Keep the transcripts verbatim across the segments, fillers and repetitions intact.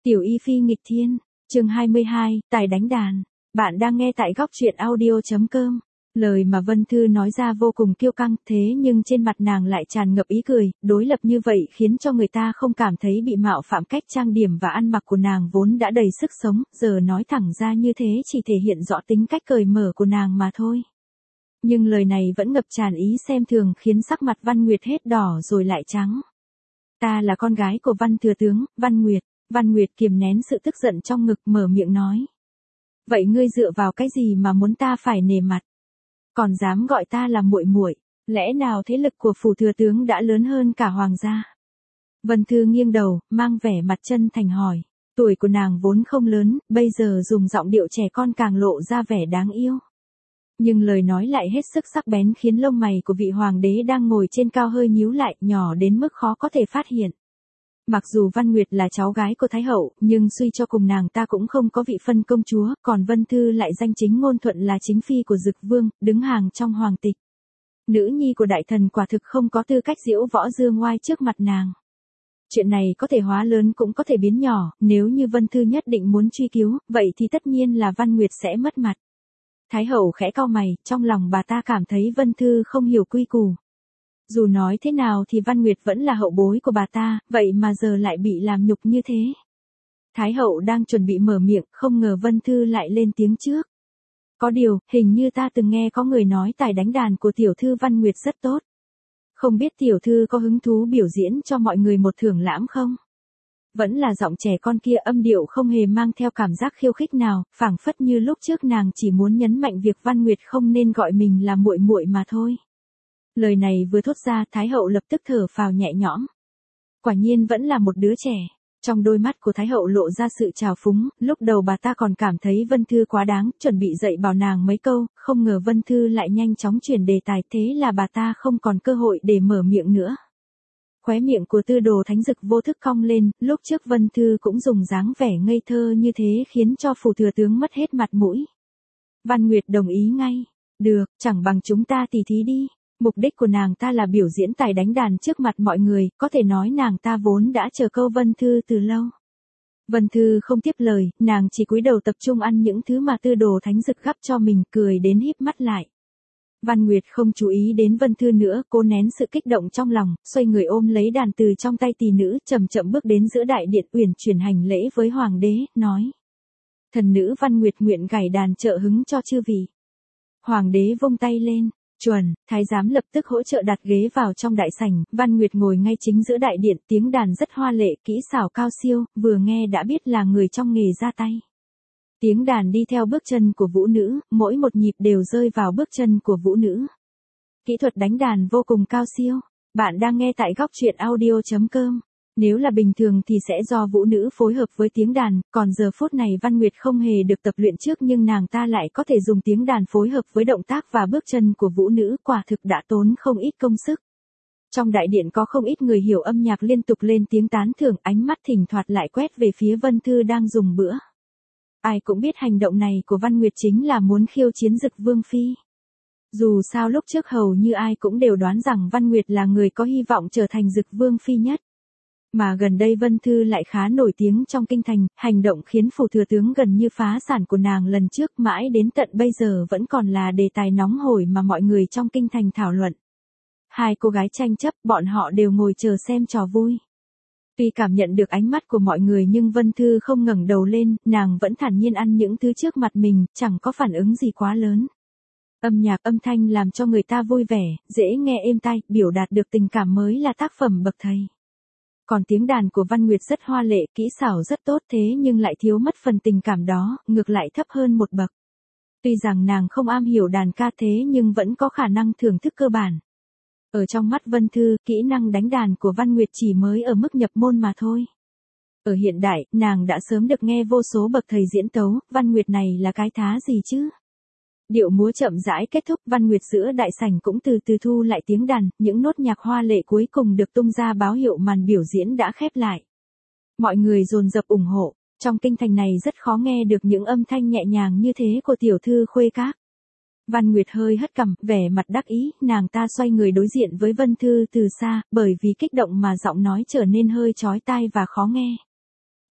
Tiểu Y Phi nghịch thiên, chương hai mươi hai, tài đánh đàn. Bạn đang nghe tại góc truyện audio chấm com. Lời mà Vân Thư nói ra vô cùng kiêu căng, thế nhưng trên mặt nàng lại tràn ngập ý cười, đối lập như vậy khiến cho người ta không cảm thấy bị mạo phạm. Cách trang điểm và ăn mặc của nàng vốn đã đầy sức sống, giờ nói thẳng ra như thế chỉ thể hiện rõ tính cách cởi mở của nàng mà thôi. Nhưng lời này vẫn ngập tràn ý xem thường, khiến sắc mặt Văn Nguyệt hết đỏ rồi lại trắng. Ta là con gái của Văn thừa tướng, Văn Nguyệt. Văn Nguyệt kiềm nén sự tức giận trong ngực, mở miệng nói. Vậy ngươi dựa vào cái gì mà muốn ta phải nể mặt? Còn dám gọi ta là muội muội? Lẽ nào thế lực của phủ thừa tướng đã lớn hơn cả hoàng gia? Vân Thư nghiêng đầu, mang vẻ mặt chân thành hỏi. Tuổi của nàng vốn không lớn, bây giờ dùng giọng điệu trẻ con càng lộ ra vẻ đáng yêu. Nhưng lời nói lại hết sức sắc bén, khiến lông mày của vị hoàng đế đang ngồi trên cao hơi nhíu lại, nhỏ đến mức khó có thể phát hiện. Mặc dù Văn Nguyệt là cháu gái của Thái Hậu, nhưng suy cho cùng nàng ta cũng không có vị phân công chúa, còn Vân Thư lại danh chính ngôn thuận là chính phi của Dực Vương, đứng hàng trong hoàng tịch. Nữ nhi của đại thần quả thực không có tư cách diễu võ dương ngoai trước mặt nàng. Chuyện này có thể hóa lớn cũng có thể biến nhỏ, nếu như Vân Thư nhất định muốn truy cứu, vậy thì tất nhiên là Văn Nguyệt sẽ mất mặt. Thái Hậu khẽ cau mày, trong lòng bà ta cảm thấy Vân Thư không hiểu quy củ. Dù nói thế nào thì Văn Nguyệt vẫn là hậu bối của bà ta, vậy mà giờ lại bị làm nhục như thế. Thái Hậu đang chuẩn bị mở miệng, không ngờ Vân Thư lại lên tiếng trước. Có điều, hình như ta từng nghe có người nói tài đánh đàn của tiểu thư Văn Nguyệt rất tốt. Không biết tiểu thư có hứng thú biểu diễn cho mọi người một thưởng lãm không? Vẫn là giọng trẻ con kia, âm điệu không hề mang theo cảm giác khiêu khích nào, phảng phất như lúc trước nàng chỉ muốn nhấn mạnh việc Văn Nguyệt không nên gọi mình là muội muội mà thôi. Lời này vừa thốt ra, Thái Hậu lập tức thở phào nhẹ nhõm. Quả nhiên vẫn là một đứa trẻ. Trong đôi mắt của Thái Hậu lộ ra sự trào phúng, lúc đầu bà ta còn cảm thấy Vân Thư quá đáng, chuẩn bị dạy bảo nàng mấy câu, không ngờ Vân Thư lại nhanh chóng chuyển đề tài, thế là bà ta không còn cơ hội để mở miệng nữa. Khóe miệng của Tư Đồ Thánh Dực vô thức cong lên, lúc trước Vân Thư cũng dùng dáng vẻ ngây thơ như thế khiến cho phủ thừa tướng mất hết mặt mũi. Văn Nguyệt đồng ý ngay. Được, chẳng bằng chúng ta tỉ thí đi. Mục đích của nàng ta là biểu diễn tài đánh đàn trước mặt mọi người, có thể nói nàng ta vốn đã chờ câu Vân Thư từ lâu. Vân Thư không tiếp lời, nàng chỉ cúi đầu tập trung ăn những thứ mà Tư Đồ Thánh Dực gắp cho mình, cười đến híp mắt lại. Văn Nguyệt không chú ý đến Vân Thư nữa, cô nén sự kích động trong lòng, xoay người ôm lấy đàn từ trong tay tỷ nữ, chậm chậm bước đến giữa đại điện, uyển chuyển hành lễ với hoàng đế, nói. Thần nữ Văn Nguyệt nguyện gảy đàn trợ hứng cho chư vị. Hoàng đế vung tay lên. Chuẩn, thái giám lập tức hỗ trợ đặt ghế vào trong đại sảnh, Văn Nguyệt ngồi ngay chính giữa đại điện, tiếng đàn rất hoa lệ, kỹ xảo cao siêu, vừa nghe đã biết là người trong nghề ra tay. Tiếng đàn đi theo bước chân của vũ nữ, mỗi một nhịp đều rơi vào bước chân của vũ nữ. Kỹ thuật đánh đàn vô cùng cao siêu. Bạn đang nghe tại góc truyện audio chấm com. Nếu là bình thường thì sẽ do vũ nữ phối hợp với tiếng đàn, còn giờ phút này Văn Nguyệt không hề được tập luyện trước nhưng nàng ta lại có thể dùng tiếng đàn phối hợp với động tác và bước chân của vũ nữ, quả thực đã tốn không ít công sức. Trong đại điện có không ít người hiểu âm nhạc liên tục lên tiếng tán thưởng, ánh mắt thỉnh thoảng lại quét về phía Vân Thư đang dùng bữa. Ai cũng biết hành động này của Văn Nguyệt chính là muốn khiêu chiến Dực Vương Phi. Dù sao lúc trước hầu như ai cũng đều đoán rằng Văn Nguyệt là người có hy vọng trở thành Dực Vương Phi nhất. Mà gần đây Vân Thư lại khá nổi tiếng trong kinh thành, hành động khiến phủ thừa tướng gần như phá sản của nàng lần trước mãi đến tận bây giờ vẫn còn là đề tài nóng hổi mà mọi người trong kinh thành thảo luận. Hai cô gái tranh chấp, bọn họ đều ngồi chờ xem trò vui. Tuy cảm nhận được ánh mắt của mọi người nhưng Vân Thư không ngẩng đầu lên, nàng vẫn thản nhiên ăn những thứ trước mặt mình, chẳng có phản ứng gì quá lớn. Âm nhạc âm thanh làm cho người ta vui vẻ, dễ nghe êm tai, biểu đạt được tình cảm mới là tác phẩm bậc thầy. Còn tiếng đàn của Văn Nguyệt rất hoa lệ, kỹ xảo rất tốt thế nhưng lại thiếu mất phần tình cảm đó, ngược lại thấp hơn một bậc. Tuy rằng nàng không am hiểu đàn ca thế nhưng vẫn có khả năng thưởng thức cơ bản. Ở trong mắt Vân Thư, kỹ năng đánh đàn của Văn Nguyệt chỉ mới ở mức nhập môn mà thôi. Ở hiện đại, nàng đã sớm được nghe vô số bậc thầy diễn tấu, Văn Nguyệt này là cái thá gì chứ? Điệu múa chậm rãi kết thúc, Văn Nguyệt giữa đại sảnh cũng từ từ thu lại tiếng đàn, những nốt nhạc hoa lệ cuối cùng được tung ra báo hiệu màn biểu diễn đã khép lại. Mọi người dồn dập ủng hộ, trong kinh thành này rất khó nghe được những âm thanh nhẹ nhàng như thế của tiểu thư Khuê Các. Văn Nguyệt hơi hất cằm, vẻ mặt đắc ý, nàng ta xoay người đối diện với Vân Thư từ xa, bởi vì kích động mà giọng nói trở nên hơi chói tai và khó nghe.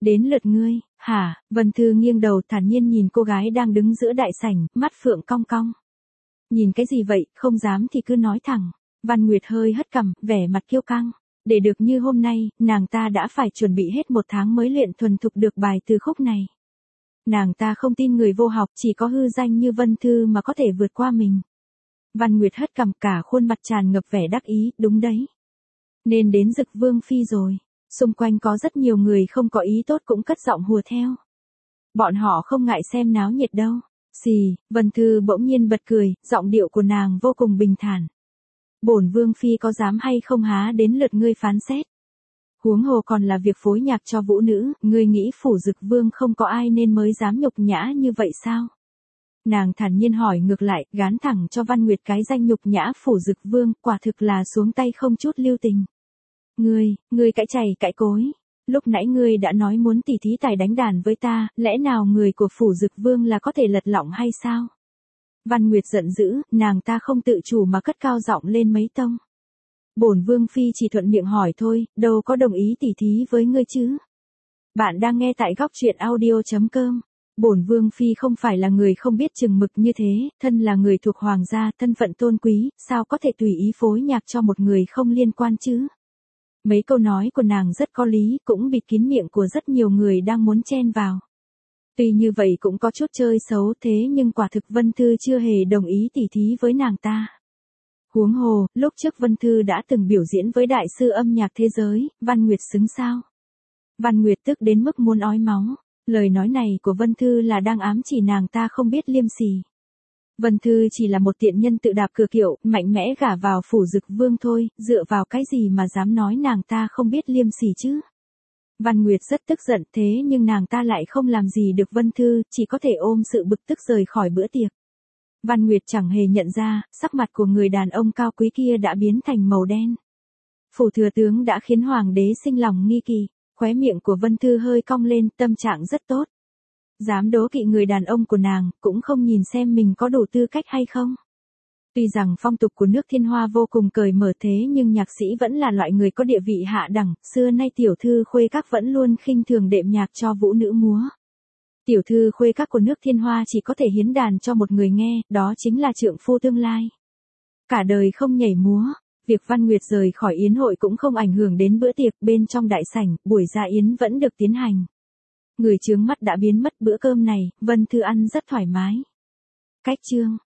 Đến lượt ngươi, hả? Vân Thư nghiêng đầu thản nhiên nhìn cô gái đang đứng giữa đại sảnh, mắt phượng cong cong. Nhìn cái gì vậy, không dám thì cứ nói thẳng. Văn Nguyệt hơi hất cằm, vẻ mặt kiêu căng. Để được như hôm nay, nàng ta đã phải chuẩn bị hết một tháng mới luyện thuần thục được bài từ khúc này. Nàng ta không tin người vô học chỉ có hư danh như Vân Thư mà có thể vượt qua mình. Văn Nguyệt hất cằm, cả khuôn mặt tràn ngập vẻ đắc ý, đúng đấy. Nên đến Dực Vương Phi rồi. Xung quanh có rất nhiều người không có ý tốt cũng cất giọng hùa theo. Bọn họ không ngại xem náo nhiệt đâu. Xì, Vân Thư bỗng nhiên bật cười, giọng điệu của nàng vô cùng bình thản. Bổn Vương Phi có dám hay không há đến lượt ngươi phán xét. Huống hồ còn là việc phối nhạc cho vũ nữ, ngươi nghĩ phủ Dực Vương không có ai nên mới dám nhục nhã như vậy sao? Nàng thản nhiên hỏi ngược lại, gán thẳng cho Văn Nguyệt cái danh nhục nhã phủ Dực Vương, quả thực là xuống tay không chút lưu tình. Ngươi, ngươi cãi chày cãi cối. Lúc nãy ngươi đã nói muốn tỉ thí tài đánh đàn với ta, lẽ nào người của phủ Dực Vương là có thể lật lọng hay sao? Văn Nguyệt giận dữ, nàng ta không tự chủ mà cất cao giọng lên mấy tông. Bổn Vương Phi chỉ thuận miệng hỏi thôi, đâu có đồng ý tỉ thí với ngươi chứ. Bạn đang nghe tại góc truyện audio chấm com. Bổn Vương Phi không phải là người không biết chừng mực như thế, thân là người thuộc hoàng gia, thân phận tôn quý, sao có thể tùy ý phối nhạc cho một người không liên quan chứ. Mấy câu nói của nàng rất có lý, cũng bịt kín miệng của rất nhiều người đang muốn chen vào. Tuy như vậy cũng có chút chơi xấu thế nhưng quả thực Vân Thư chưa hề đồng ý tỉ thí với nàng ta. Huống hồ, lúc trước Vân Thư đã từng biểu diễn với đại sư âm nhạc thế giới, Văn Nguyệt xứng sao. Văn Nguyệt tức đến mức muốn ói máu, lời nói này của Vân Thư là đang ám chỉ nàng ta không biết liêm sỉ. Vân Thư chỉ là một tiện nhân tự đạp cửa kiệu, mạnh mẽ gả vào phủ Dực Vương thôi, dựa vào cái gì mà dám nói nàng ta không biết liêm sỉ chứ. Văn Nguyệt rất tức giận thế nhưng nàng ta lại không làm gì được Vân Thư, chỉ có thể ôm sự bực tức rời khỏi bữa tiệc. Văn Nguyệt chẳng hề nhận ra, sắc mặt của người đàn ông cao quý kia đã biến thành màu đen. Phủ thừa tướng đã khiến hoàng đế sinh lòng nghi kỳ, khóe miệng của Vân Thư hơi cong lên, tâm trạng rất tốt. Dám đố kỵ người đàn ông của nàng, cũng không nhìn xem mình có đủ tư cách hay không. Tuy rằng phong tục của nước Thiên Hoa vô cùng cởi mở thế nhưng nhạc sĩ vẫn là loại người có địa vị hạ đẳng, xưa nay tiểu thư khuê các vẫn luôn khinh thường đệm nhạc cho vũ nữ múa. Tiểu thư khuê các của nước Thiên Hoa chỉ có thể hiến đàn cho một người nghe, đó chính là trượng phu tương lai. Cả đời không nhảy múa, việc Văn Nguyệt rời khỏi yến hội cũng không ảnh hưởng đến bữa tiệc, bên trong đại sảnh, buổi ra yến vẫn được tiến hành. Người chướng mắt đã biến mất, bữa cơm này, Vân Thư ăn rất thoải mái. Cách chương